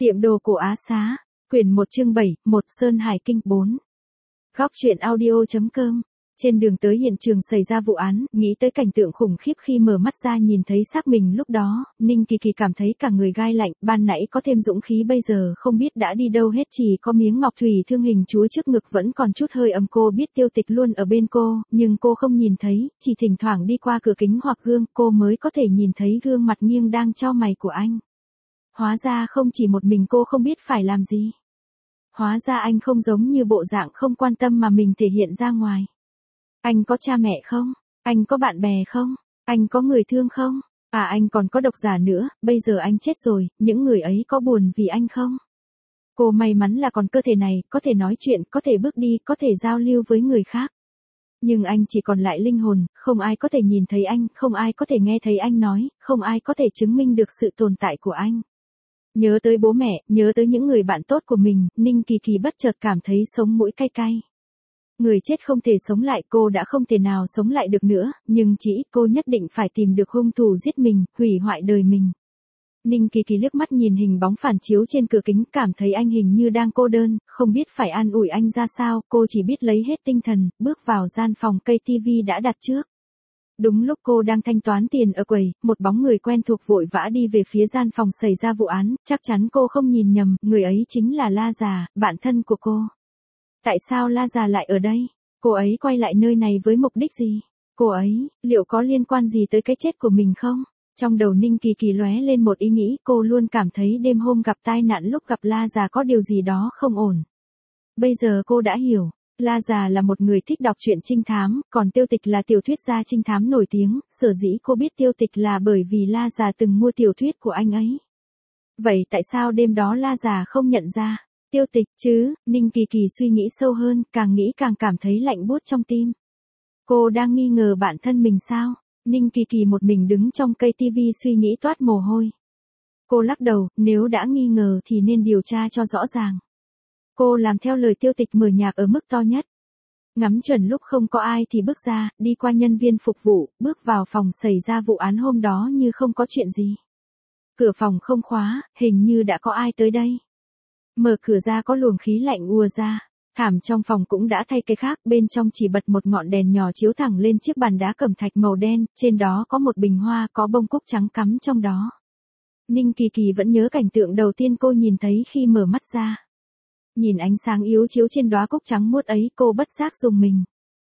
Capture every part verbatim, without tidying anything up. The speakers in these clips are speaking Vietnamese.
Tiệm đồ cổ Á Xá, quyển một chương bảy, một Sơn Hải Kinh bốn. Góc truyện audio.com. Trên đường tới hiện trường xảy ra vụ án, nghĩ tới cảnh tượng khủng khiếp khi mở mắt ra nhìn thấy xác mình lúc đó, Ninh Kỳ Kỳ cảm thấy cả người gai lạnh, ban nãy có thêm dũng khí bây giờ không biết đã đi đâu hết, chỉ có miếng ngọc thủy thương hình chúa trước ngực vẫn còn chút hơi ấm. Cô biết Tiêu Tịch luôn ở bên cô, nhưng cô không nhìn thấy, chỉ thỉnh thoảng đi qua cửa kính hoặc gương cô mới có thể nhìn thấy gương mặt nghiêng đang chau mày của anh. Hóa ra không chỉ một mình cô không biết phải làm gì. Hóa ra anh không giống như bộ dạng không quan tâm mà mình thể hiện ra ngoài. Anh có cha mẹ không? Anh có bạn bè không? Anh có người thương không? À, anh còn có độc giả nữa, bây giờ anh chết rồi, những người ấy có buồn vì anh không? Cô may mắn là còn cơ thể này, có thể nói chuyện, có thể bước đi, có thể giao lưu với người khác. Nhưng anh chỉ còn lại linh hồn, không ai có thể nhìn thấy anh, không ai có thể nghe thấy anh nói, không ai có thể chứng minh được sự tồn tại của anh. Nhớ tới bố mẹ, nhớ tới những người bạn tốt của mình, Ninh Kỳ Kỳ bất chợt cảm thấy sống mũi cay cay. Người chết không thể sống lại, cô đã không thể nào sống lại được nữa, nhưng chỉ ít cô nhất định phải tìm được hung thủ giết mình, hủy hoại đời mình. Ninh Kỳ Kỳ liếc mắt nhìn hình bóng phản chiếu trên cửa kính, cảm thấy anh hình như đang cô đơn, không biết phải an ủi anh ra sao, cô chỉ biết lấy hết tinh thần, bước vào gian phòng cây tivi đã đặt trước. Đúng lúc cô đang thanh toán tiền ở quầy, một bóng người quen thuộc vội vã đi về phía gian phòng xảy ra vụ án, chắc chắn cô không nhìn nhầm, người ấy chính là La Già, bạn thân của cô. Tại sao La Già lại ở đây? Cô ấy quay lại nơi này với mục đích gì? Cô ấy, liệu có liên quan gì tới cái chết của mình không? Trong đầu Ninh Kỳ Kỳ lóe lên một ý nghĩ, cô luôn cảm thấy đêm hôm gặp tai nạn lúc gặp La Già có điều gì đó không ổn. Bây giờ cô đã hiểu. La Già là một người thích đọc truyện trinh thám, còn Tiêu Tịch là tiểu thuyết gia trinh thám nổi tiếng, sở dĩ cô biết Tiêu Tịch là bởi vì La Già từng mua tiểu thuyết của anh ấy. Vậy tại sao đêm đó La Già không nhận ra Tiêu Tịch chứ? Ninh Kỳ Kỳ suy nghĩ sâu hơn, càng nghĩ càng cảm thấy lạnh buốt trong tim. Cô đang nghi ngờ bản thân mình sao? Ninh Kỳ Kỳ một mình đứng trong cây tivi suy nghĩ toát mồ hôi. Cô lắc đầu, nếu đã nghi ngờ thì nên điều tra cho rõ ràng. Cô làm theo lời Tiêu Tịch mở nhạc ở mức to nhất. Ngắm chuẩn lúc không có ai thì bước ra, đi qua nhân viên phục vụ, bước vào phòng xảy ra vụ án hôm đó như không có chuyện gì. Cửa phòng không khóa, hình như đã có ai tới đây. Mở cửa ra có luồng khí lạnh ùa ra. Thảm trong phòng cũng đã thay cái khác, bên trong chỉ bật một ngọn đèn nhỏ chiếu thẳng lên chiếc bàn đá cẩm thạch màu đen, trên đó có một bình hoa có bông cúc trắng cắm trong đó. Ninh Kỳ Kỳ vẫn nhớ cảnh tượng đầu tiên cô nhìn thấy khi mở mắt ra. Nhìn ánh sáng yếu chiếu trên đóa cúc trắng muốt ấy, cô bất giác rùng mình.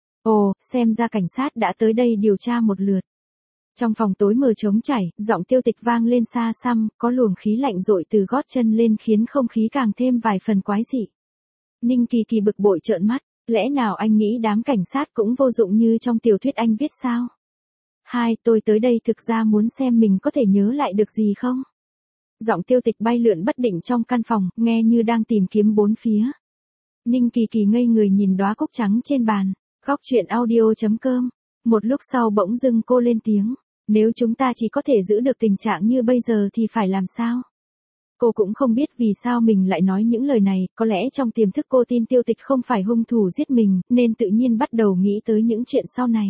Ồ, xem ra cảnh sát đã tới đây điều tra một lượt. Trong phòng tối mờ trống trải, giọng Tiêu Tịch vang lên xa xăm, có luồng khí lạnh dội từ gót chân lên khiến không khí càng thêm vài phần quái dị. Ninh Kỳ Kỳ bực bội trợn mắt, lẽ nào anh nghĩ đám cảnh sát cũng vô dụng như trong tiểu thuyết anh viết sao? Hai, tôi tới đây thực ra muốn xem mình có thể nhớ lại được gì không? Giọng Tiêu Tịch bay lượn bất định trong căn phòng, nghe như đang tìm kiếm bốn phía. Ninh Kỳ Kỳ ngây người nhìn đóa cúc trắng trên bàn. Góc truyện audio.com. Một lúc sau bỗng dưng cô lên tiếng. Nếu chúng ta chỉ có thể giữ được tình trạng như bây giờ thì phải làm sao? Cô cũng không biết vì sao mình lại nói những lời này, có lẽ trong tiềm thức cô tin Tiêu Tịch không phải hung thủ giết mình, nên tự nhiên bắt đầu nghĩ tới những chuyện sau này.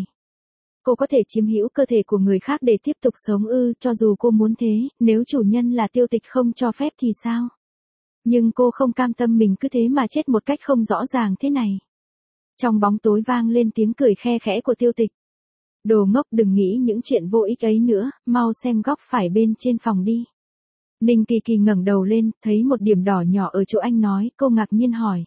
Cô có thể chiếm hữu cơ thể của người khác để tiếp tục sống ư? Cho dù cô muốn thế, nếu chủ nhân là Tiêu Tịch không cho phép thì sao? Nhưng cô không cam tâm mình cứ thế mà chết một cách không rõ ràng thế này. Trong bóng tối vang lên tiếng cười khe khẽ của Tiêu Tịch. Đồ ngốc, đừng nghĩ những chuyện vô ích ấy nữa, mau xem góc phải bên trên phòng đi. Ninh Kỳ Kỳ ngẩng đầu lên, thấy một điểm đỏ nhỏ ở chỗ anh nói, cô ngạc nhiên hỏi.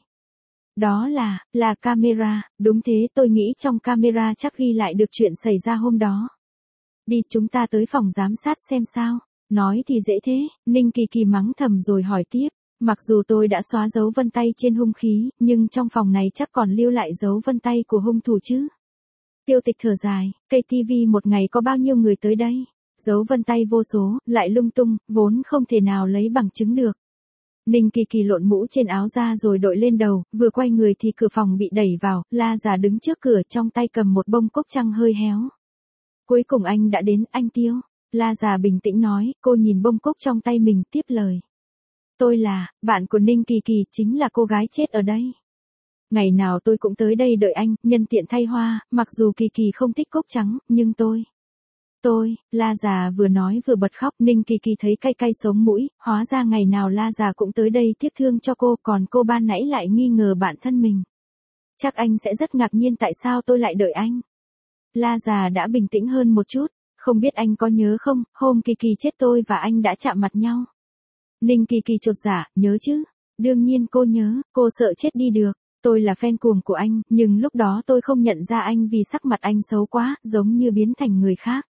Đó là, là camera, đúng thế, tôi nghĩ trong camera chắc ghi lại được chuyện xảy ra hôm đó. Đi, chúng ta tới phòng giám sát xem sao. Nói thì dễ thế, Ninh Kỳ Kỳ mắng thầm rồi hỏi tiếp. Mặc dù tôi đã xóa dấu vân tay trên hung khí, nhưng trong phòng này chắc còn lưu lại dấu vân tay của hung thủ chứ. Tiêu Tịch thở dài, cây tivi một ngày có bao nhiêu người tới đây? Dấu vân tay vô số, lại lung tung, vốn không thể nào lấy bằng chứng được. Ninh Kỳ Kỳ lộn mũ trên áo ra rồi đội lên đầu, vừa quay người thì cửa phòng bị đẩy vào, La Già đứng trước cửa trong tay cầm một bông cúc trăng hơi héo. Cuối cùng anh đã đến, anh Tiêu. La Già bình tĩnh nói, cô nhìn bông cúc trong tay mình tiếp lời. Tôi là, bạn của Ninh Kỳ Kỳ, chính là cô gái chết ở đây. Ngày nào tôi cũng tới đây đợi anh, nhân tiện thay hoa, mặc dù Kỳ Kỳ không thích cúc trắng, nhưng tôi. Tôi, La già vừa nói vừa bật khóc. Ninh Kỳ Kỳ thấy cay cay sống mũi, hóa ra ngày nào La già cũng tới đây tiếc thương cho cô, còn cô ban nãy lại nghi ngờ bản thân mình. Chắc anh sẽ rất ngạc nhiên tại sao tôi lại đợi anh. La già đã bình tĩnh hơn một chút, không biết anh có nhớ không, hôm Kỳ Kỳ chết tôi và anh đã chạm mặt nhau. Ninh Kỳ Kỳ chột dạ, nhớ chứ, đương nhiên cô nhớ, cô sợ chết đi được. Tôi là fan cuồng của anh, nhưng lúc đó tôi không nhận ra anh vì sắc mặt anh xấu quá, giống như biến thành người khác.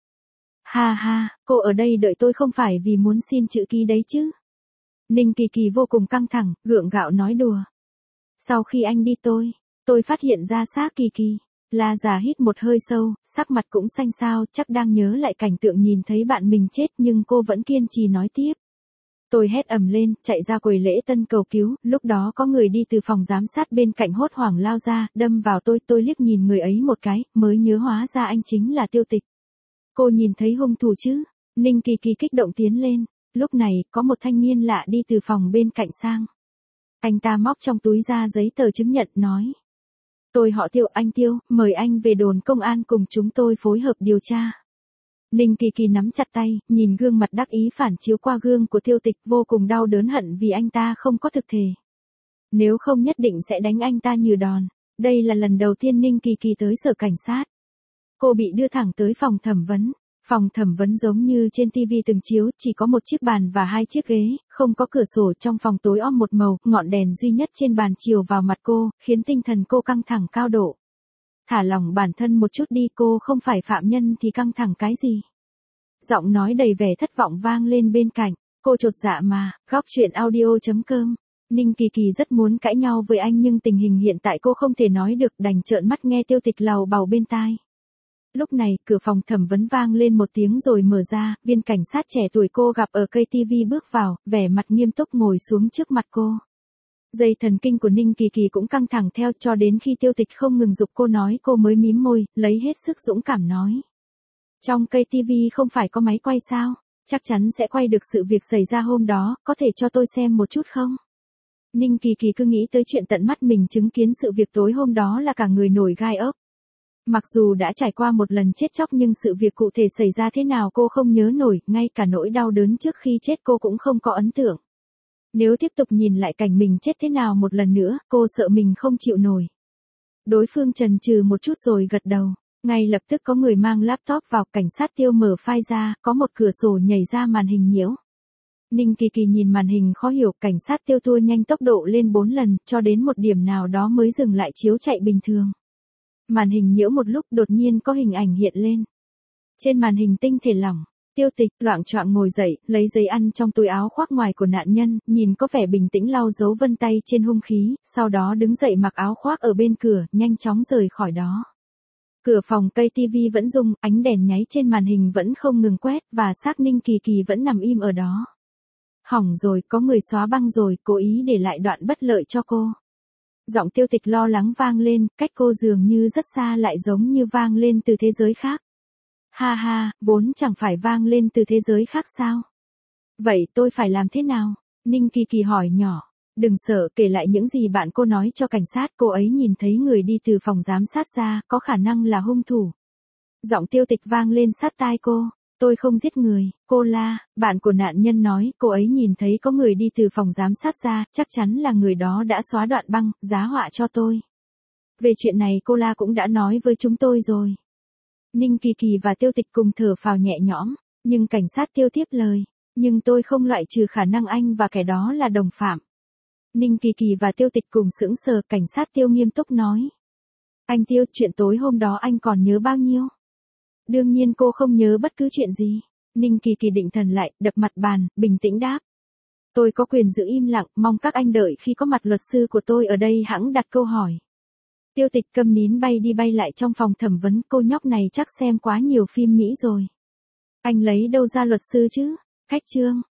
Ha ha, cô ở đây đợi tôi không phải vì muốn xin chữ ký đấy chứ. Ninh Kỳ Kỳ vô cùng căng thẳng, gượng gạo nói đùa. Sau khi anh đi tôi, tôi phát hiện ra xác Kỳ Kỳ. La già hít một hơi sâu, sắc mặt cũng xanh xao, chắc đang nhớ lại cảnh tượng nhìn thấy bạn mình chết nhưng cô vẫn kiên trì nói tiếp. Tôi hét ầm lên, chạy ra quầy lễ tân cầu cứu, lúc đó có người đi từ phòng giám sát bên cạnh hốt hoảng lao ra, đâm vào tôi, tôi liếc nhìn người ấy một cái, mới nhớ hóa ra anh chính là Tiêu Tịch. Cô nhìn thấy hung thủ chứ? Ninh Kỳ Kỳ kích động tiến lên, lúc này, có một thanh niên lạ đi từ phòng bên cạnh sang. Anh ta móc trong túi ra giấy tờ chứng nhận, nói. Tôi họ Tiêu, anh Tiêu, mời anh về đồn công an cùng chúng tôi phối hợp điều tra. Ninh Kỳ Kỳ nắm chặt tay, nhìn gương mặt đắc ý phản chiếu qua gương của Tiêu Tịch, vô cùng đau đớn hận vì anh ta không có thực thể. Nếu không nhất định sẽ đánh anh ta như đòn. Đây là lần đầu tiên Ninh Kỳ Kỳ tới sở cảnh sát. Cô bị đưa thẳng tới phòng thẩm vấn. Phòng thẩm vấn giống như trên tivi từng chiếu, chỉ có một chiếc bàn và hai chiếc ghế, không có cửa sổ, trong phòng tối om một màu, ngọn đèn duy nhất trên bàn chiếu vào mặt cô, khiến tinh thần cô căng thẳng cao độ. Thả lỏng bản thân một chút đi, cô không phải phạm nhân thì căng thẳng cái gì. Giọng nói đầy vẻ thất vọng vang lên bên cạnh, cô chột dạ mà, góc chuyện audio chấm com. Ninh Kỳ Kỳ rất muốn cãi nhau với anh nhưng tình hình hiện tại cô không thể nói được, đành trợn mắt nghe Tiêu Tịch lầu bầu bên tai. Lúc này, cửa phòng thẩm vấn vang lên một tiếng rồi mở ra, viên cảnh sát trẻ tuổi cô gặp ở cây tivi bước vào, vẻ mặt nghiêm túc ngồi xuống trước mặt cô. Dây thần kinh của Ninh Kỳ Kỳ cũng căng thẳng theo, cho đến khi Tiêu Tịch không ngừng giục cô nói cô mới mím môi, lấy hết sức dũng cảm nói. Trong cây tivi không phải có máy quay sao, chắc chắn sẽ quay được sự việc xảy ra hôm đó, có thể cho tôi xem một chút không? Ninh Kỳ Kỳ cứ nghĩ tới chuyện tận mắt mình chứng kiến sự việc tối hôm đó là cả người nổi gai ốc. Mặc dù đã trải qua một lần chết chóc nhưng sự việc cụ thể xảy ra thế nào cô không nhớ nổi, ngay cả nỗi đau đớn trước khi chết cô cũng không có ấn tượng. Nếu tiếp tục nhìn lại cảnh mình chết thế nào một lần nữa, cô sợ mình không chịu nổi. Đối phương chần chừ một chút rồi gật đầu. Ngay lập tức có người mang laptop vào, cảnh sát Tiêu mở file ra, có một cửa sổ nhảy ra màn hình nhiễu. Ninh Kỳ Kỳ nhìn màn hình khó hiểu, cảnh sát Tiêu tua nhanh tốc độ lên bốn lần, cho đến một điểm nào đó mới dừng lại chiếu chạy bình thường. Màn hình nhiễu một lúc, đột nhiên có hình ảnh hiện lên. Trên màn hình tinh thể lỏng, Tiêu Tịch loạng choạng ngồi dậy, lấy giấy ăn trong túi áo khoác ngoài của nạn nhân, nhìn có vẻ bình tĩnh lau dấu vân tay trên hung khí, sau đó đứng dậy mặc áo khoác ở bên cửa, nhanh chóng rời khỏi đó. Cửa phòng cây tivi vẫn rung, ánh đèn nháy trên màn hình vẫn không ngừng quét, và xác Ninh Kỳ Kỳ vẫn nằm im ở đó. Hỏng rồi, có người xóa băng rồi, cố ý để lại đoạn bất lợi cho cô. Giọng Tiêu Tịch lo lắng vang lên, cách cô dường như rất xa lại giống như vang lên từ thế giới khác. Ha ha, vốn chẳng phải vang lên từ thế giới khác sao? Vậy tôi phải làm thế nào? Ninh Kỳ Kỳ hỏi nhỏ. Đừng sợ, kể lại những gì bạn cô nói cho cảnh sát, cô ấy nhìn thấy người đi từ phòng giám sát ra, có khả năng là hung thủ. Giọng Tiêu Tịch vang lên sát tai cô. Tôi không giết người, cô la, bạn của nạn nhân nói, cô ấy nhìn thấy có người đi từ phòng giám sát ra, chắc chắn là người đó đã xóa đoạn băng, giá họa cho tôi. Về chuyện này cô la cũng đã nói với chúng tôi rồi. Ninh Kỳ Kỳ và Tiêu Tịch cùng thở phào nhẹ nhõm, nhưng cảnh sát Tiêu tiếp lời. Nhưng tôi không loại trừ khả năng anh và kẻ đó là đồng phạm. Ninh Kỳ Kỳ và Tiêu Tịch cùng sững sờ, cảnh sát Tiêu nghiêm túc nói. Anh Tiêu, chuyện tối hôm đó anh còn nhớ bao nhiêu? Đương nhiên cô không nhớ bất cứ chuyện gì. Ninh Kỳ Kỳ định thần lại, đập mặt bàn, bình tĩnh đáp. Tôi có quyền giữ im lặng, mong các anh đợi khi có mặt luật sư của tôi ở đây hẵng đặt câu hỏi. Tiêu Tịch câm nín bay đi bay lại trong phòng thẩm vấn, cô nhóc này chắc xem quá nhiều phim Mỹ rồi. Anh lấy đâu ra luật sư chứ? Khách trương,